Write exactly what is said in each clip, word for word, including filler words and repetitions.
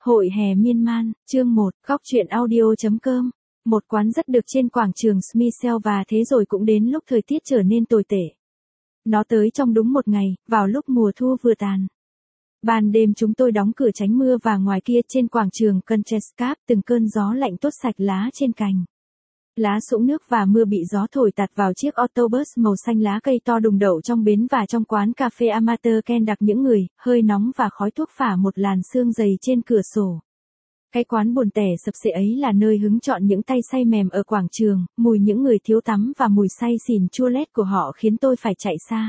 Hội hè miên man, chương một, góc truyện audio.com. Một quán rất được trên quảng trường Smithfield và thế rồi cũng đến lúc thời tiết trở nên tồi tệ. Nó tới trong đúng một ngày, vào lúc mùa thu vừa tàn. Ban đêm chúng tôi đóng cửa tránh mưa và ngoài kia trên quảng trường Contrescarpe từng cơn gió lạnh tuốt sạch lá trên cành. Lá sũng nước và mưa bị gió thổi tạt vào chiếc autobus màu xanh lá cây to đùng đậu trong bến và trong quán cà phê Amateur Ken đặc những người, hơi nóng và khói thuốc phả một làn sương dày trên cửa sổ. Cái quán buồn tẻ sập sệ ấy là nơi hứng chọn những tay say mềm ở quảng trường, mùi những người thiếu tắm và mùi say xỉn chua lét của họ khiến tôi phải chạy xa.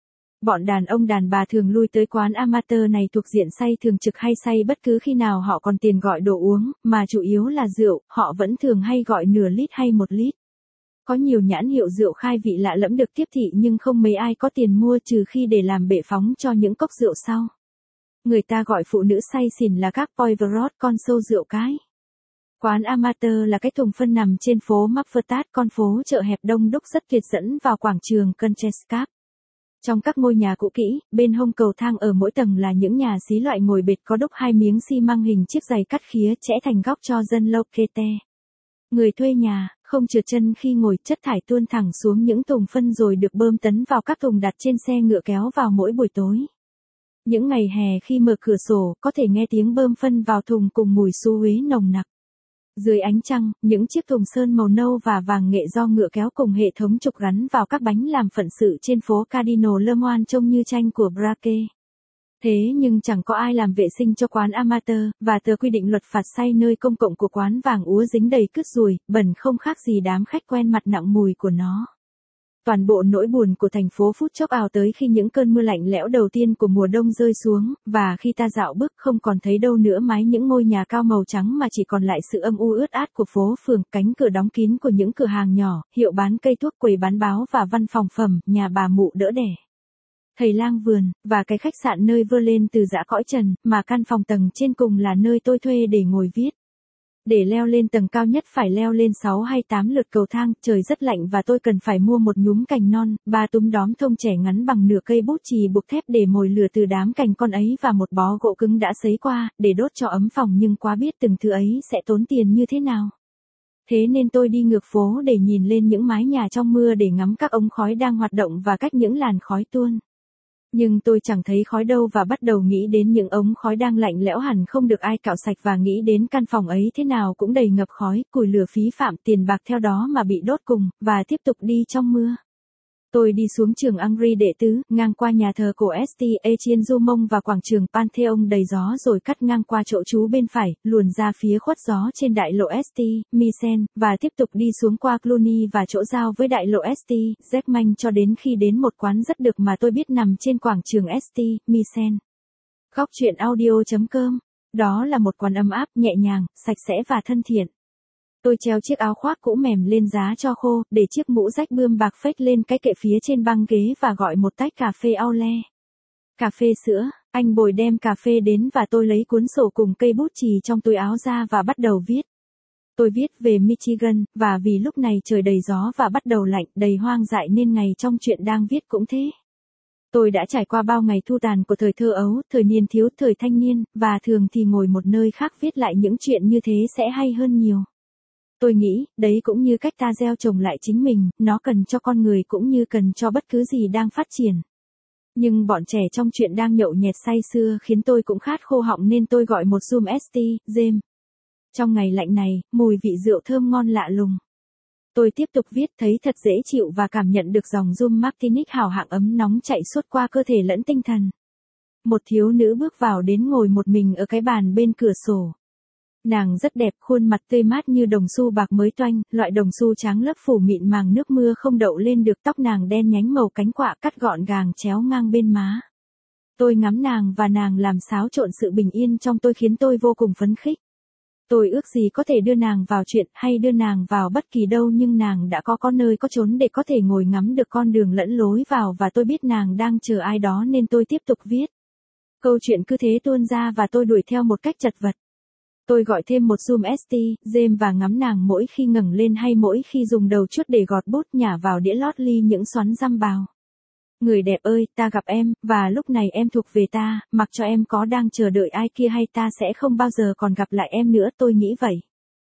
Bọn đàn ông đàn bà thường lui tới quán amateur này thuộc diện say thường trực hay say bất cứ khi nào họ còn tiền gọi đồ uống, mà chủ yếu là rượu, họ vẫn thường hay gọi nửa lít hay một lít. Có nhiều nhãn hiệu rượu khai vị lạ lẫm được tiếp thị nhưng không mấy ai có tiền mua trừ khi để làm bệ phóng cho những cốc rượu sau. Người ta gọi phụ nữ say xỉn là các poivrot, con sâu rượu cái. Quán amateur là cái thùng phân nằm trên phố Mapfertat, con phố chợ hẹp đông đúc rất tuyệt dẫn vào quảng trường Contrescarpe. Trong các ngôi nhà cũ kỹ, bên hông cầu thang ở mỗi tầng là những nhà xí loại ngồi bệt có đúc hai miếng xi măng hình chiếc giày cắt khía chẽ thành góc cho dân locate. Người thuê nhà, không trượt chân khi ngồi, chất thải tuôn thẳng xuống những thùng phân rồi được bơm tấn vào các thùng đặt trên xe ngựa kéo vào mỗi buổi tối. Những ngày hè khi mở cửa sổ, có thể nghe tiếng bơm phân vào thùng cùng mùi xú uế nồng nặc. Dưới ánh trăng, những chiếc thùng sơn màu nâu và vàng nghệ do ngựa kéo cùng hệ thống trục gắn vào các bánh làm phận sự trên phố Cardinal Lemoine trông như tranh của Braque. Thế nhưng chẳng có ai làm vệ sinh cho quán amateur, và tờ quy định luật phạt say nơi công cộng của quán vàng úa dính đầy cứt ruồi, bẩn không khác gì đám khách quen mặt nặng mùi của nó. Toàn bộ nỗi buồn của thành phố phút chốc ào tới khi những cơn mưa lạnh lẽo đầu tiên của mùa đông rơi xuống, và khi ta dạo bước không còn thấy đâu nữa mái những ngôi nhà cao màu trắng mà chỉ còn lại sự âm u ướt át của phố phường, cánh cửa đóng kín của những cửa hàng nhỏ, hiệu bán cây thuốc, quầy bán báo và văn phòng phẩm, nhà bà mụ đỡ đẻ, thầy lang vườn, và cái khách sạn nơi vơ lên từ dã cõi trần, mà căn phòng tầng trên cùng là nơi tôi thuê để ngồi viết. Để leo lên tầng cao nhất phải leo lên sáu hay tám lượt cầu thang, trời rất lạnh và tôi cần phải mua một nhúm cành non, ba túm đóm thông trẻ ngắn bằng nửa cây bút chì buộc thép để mồi lửa từ đám cành con ấy và một bó gỗ cứng đã sấy qua, để đốt cho ấm phòng nhưng quá biết từng thứ ấy sẽ tốn tiền như thế nào. Thế nên tôi đi ngược phố để nhìn lên những mái nhà trong mưa để ngắm các ống khói đang hoạt động và cách những làn khói tuôn. Nhưng tôi chẳng thấy khói đâu và bắt đầu nghĩ đến những ống khói đang lạnh lẽo hẳn không được ai cạo sạch và nghĩ đến căn phòng ấy thế nào cũng đầy ngập khói, củi lửa phí phạm, tiền bạc theo đó mà bị đốt cùng, và tiếp tục đi trong mưa. Tôi đi xuống trường Henri đệ tứ, ngang qua nhà thờ cổ St. Etienne du Mont và quảng trường Pantheon đầy gió rồi cắt ngang qua chỗ trú bên phải, luồn ra phía khuất gió trên đại lộ St. Misen, và tiếp tục đi xuống qua Cluny và chỗ giao với đại lộ St. Germain cho đến khi đến một quán rất được mà tôi biết nằm trên quảng trường St. Misen. Góc truyện audio.com. Đó là một quán ấm áp, nhẹ nhàng, sạch sẽ và thân thiện. Tôi treo chiếc áo khoác cũ mềm lên giá cho khô, để chiếc mũ rách bươm bạc phết lên cái kệ phía trên băng ghế và gọi một tách cà phê au lait. Cà phê sữa, anh Bồi đem cà phê đến và tôi lấy cuốn sổ cùng cây bút chì trong túi áo ra và bắt đầu viết. Tôi viết về Michigan, và vì lúc này trời đầy gió và bắt đầu lạnh, đầy hoang dại nên ngày trong chuyện đang viết cũng thế. Tôi đã trải qua bao ngày thu tàn của thời thơ ấu, thời niên thiếu, thời thanh niên, và thường thì ngồi một nơi khác viết lại những chuyện như thế sẽ hay hơn nhiều. Tôi nghĩ, đấy cũng như cách ta gieo trồng lại chính mình, nó cần cho con người cũng như cần cho bất cứ gì đang phát triển. Nhưng bọn trẻ trong chuyện đang nhậu nhẹt say sưa khiến tôi cũng khát khô họng nên tôi gọi một zoom st, James. Trong ngày lạnh này, mùi vị rượu thơm ngon lạ lùng. Tôi tiếp tục viết thấy thật dễ chịu và cảm nhận được dòng zoom Martinique hào hạng ấm nóng chạy suốt qua cơ thể lẫn tinh thần. Một thiếu nữ bước vào đến ngồi một mình ở cái bàn bên cửa sổ. Nàng rất đẹp, khuôn mặt tươi mát như đồng xu bạc mới toanh, loại đồng xu trắng lớp phủ mịn màng nước mưa không đậu lên được, tóc nàng đen nhánh màu cánh quạ cắt gọn gàng chéo ngang bên má. Tôi ngắm nàng và nàng làm xáo trộn sự bình yên trong tôi khiến tôi vô cùng phấn khích. Tôi ước gì có thể đưa nàng vào chuyện hay đưa nàng vào bất kỳ đâu nhưng nàng đã có có nơi có chốn để có thể ngồi ngắm được con đường lẫn lối vào và tôi biết nàng đang chờ ai đó nên tôi tiếp tục viết. Câu chuyện cứ thế tuôn ra và tôi đuổi theo một cách chật vật. Tôi gọi thêm một zoom st, James và ngắm nàng mỗi khi ngẩng lên hay mỗi khi dùng đầu chuốt để gọt bút nhả vào đĩa lót ly những xoắn răm bào. Người đẹp ơi, ta gặp em, và lúc này em thuộc về ta, mặc cho em có đang chờ đợi ai kia hay ta sẽ không bao giờ còn gặp lại em nữa, tôi nghĩ vậy.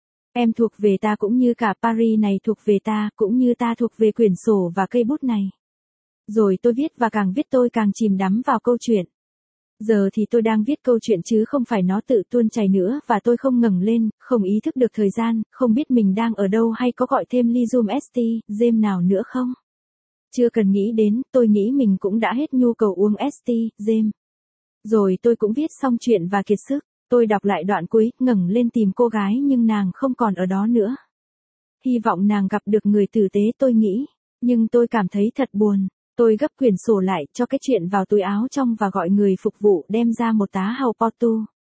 Em thuộc về ta cũng như cả Paris này thuộc về ta, cũng như ta thuộc về quyển sổ và cây bút này. Rồi tôi viết và càng viết tôi càng chìm đắm vào câu chuyện. Giờ thì tôi đang viết câu chuyện chứ không phải nó tự tuôn chảy nữa và tôi không ngẩng lên, không ý thức được thời gian, không biết mình đang ở đâu hay có gọi thêm Lizium ét tê, James nào nữa không. Chưa cần nghĩ đến, tôi nghĩ mình cũng đã hết nhu cầu uống ét tê, James. Rồi tôi cũng viết xong chuyện và kiệt sức, tôi đọc lại đoạn cuối, ngẩng lên tìm cô gái nhưng nàng không còn ở đó nữa. Hy vọng nàng gặp được người tử tế tôi nghĩ, nhưng tôi cảm thấy thật buồn. Tôi gấp quyển sổ lại, cho cái chuyện vào túi áo trong và gọi người phục vụ đem ra một tá hàu Porto.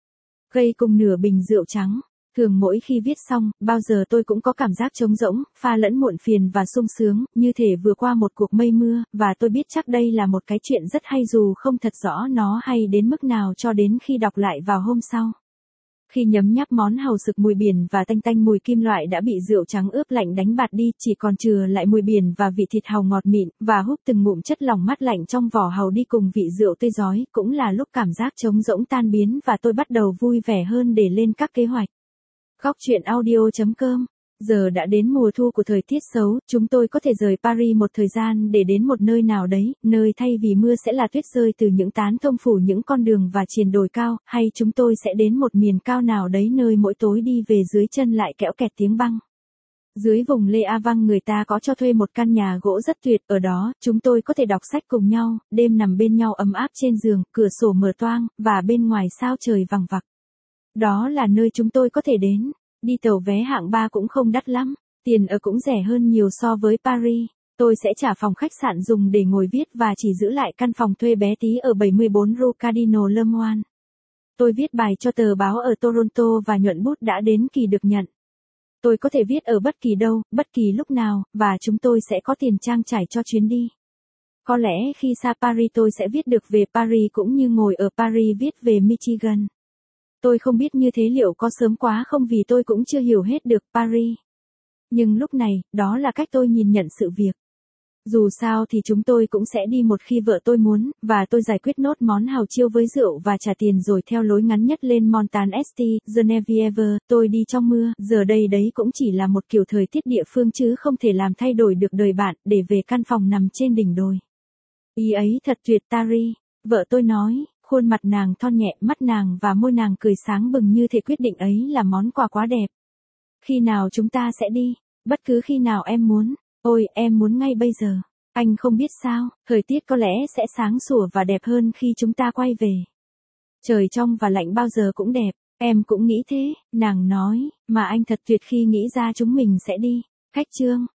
Gây cùng nửa bình rượu trắng. Thường mỗi khi viết xong, bao giờ tôi cũng có cảm giác trống rỗng, pha lẫn muộn phiền và sung sướng, như thể vừa qua một cuộc mây mưa, và tôi biết chắc đây là một cái chuyện rất hay dù không thật rõ nó hay đến mức nào cho đến khi đọc lại vào hôm sau. Khi nhấm nháp món hàu sực mùi biển và tanh tanh mùi kim loại đã bị rượu trắng ướp lạnh đánh bạt đi, chỉ còn chừa lại mùi biển và vị thịt hàu ngọt mịn, và húp từng ngụm chất lỏng mát lạnh trong vỏ hàu đi cùng vị rượu tươi rói, cũng là lúc cảm giác trống rỗng tan biến và tôi bắt đầu vui vẻ hơn để lên các kế hoạch. Góc chuyện audio chấm com. Giờ đã đến mùa thu của thời tiết xấu, chúng tôi có thể rời Paris một thời gian để đến một nơi nào đấy, nơi thay vì mưa sẽ là tuyết rơi từ những tán thông phủ những con đường và triền đồi cao, hay chúng tôi sẽ đến một miền cao nào đấy nơi mỗi tối đi về dưới chân lại kẽo kẹt tiếng băng. Dưới vùng Lê A Văng người ta có cho thuê một căn nhà gỗ rất tuyệt, ở đó, chúng tôi có thể đọc sách cùng nhau, đêm nằm bên nhau ấm áp trên giường, cửa sổ mở toang, và bên ngoài sao trời vằng vặc. Đó là nơi chúng tôi có thể đến. Đi tàu vé hạng ba cũng không đắt lắm, tiền ở cũng rẻ hơn nhiều so với Paris. Tôi sẽ trả phòng khách sạn dùng để ngồi viết và chỉ giữ lại căn phòng thuê bé tí ở bảy mươi bốn Rue Cardinal Lemoine. Tôi viết bài cho tờ báo ở Toronto và nhuận bút đã đến kỳ được nhận. Tôi có thể viết ở bất kỳ đâu, bất kỳ lúc nào, và chúng tôi sẽ có tiền trang trải cho chuyến đi. Có lẽ khi xa Paris tôi sẽ viết được về Paris cũng như ngồi ở Paris viết về Michigan. Tôi không biết như thế liệu có sớm quá không vì tôi cũng chưa hiểu hết được Paris. Nhưng lúc này, đó là cách tôi nhìn nhận sự việc. Dù sao thì chúng tôi cũng sẽ đi một khi vợ tôi muốn, và tôi giải quyết nốt món hàu chiêu với rượu và trả tiền rồi theo lối ngắn nhất lên Montagne St. Genevieve, tôi đi trong mưa, giờ đây đấy cũng chỉ là một kiểu thời tiết địa phương chứ không thể làm thay đổi được đời bạn, để về căn phòng nằm trên đỉnh đồi. Ý ấy thật tuyệt Tari, vợ tôi nói. Khuôn mặt nàng thon nhẹ, mắt nàng và môi nàng cười sáng bừng như thể quyết định ấy là món quà quá đẹp. Khi nào chúng ta sẽ đi? Bất cứ khi nào em muốn. Ôi, em muốn ngay bây giờ. Anh không biết sao, thời tiết có lẽ sẽ sáng sủa và đẹp hơn khi chúng ta quay về. Trời trong và lạnh bao giờ cũng đẹp, em cũng nghĩ thế, nàng nói, mà anh thật tuyệt khi nghĩ ra chúng mình sẽ đi. Khách chương.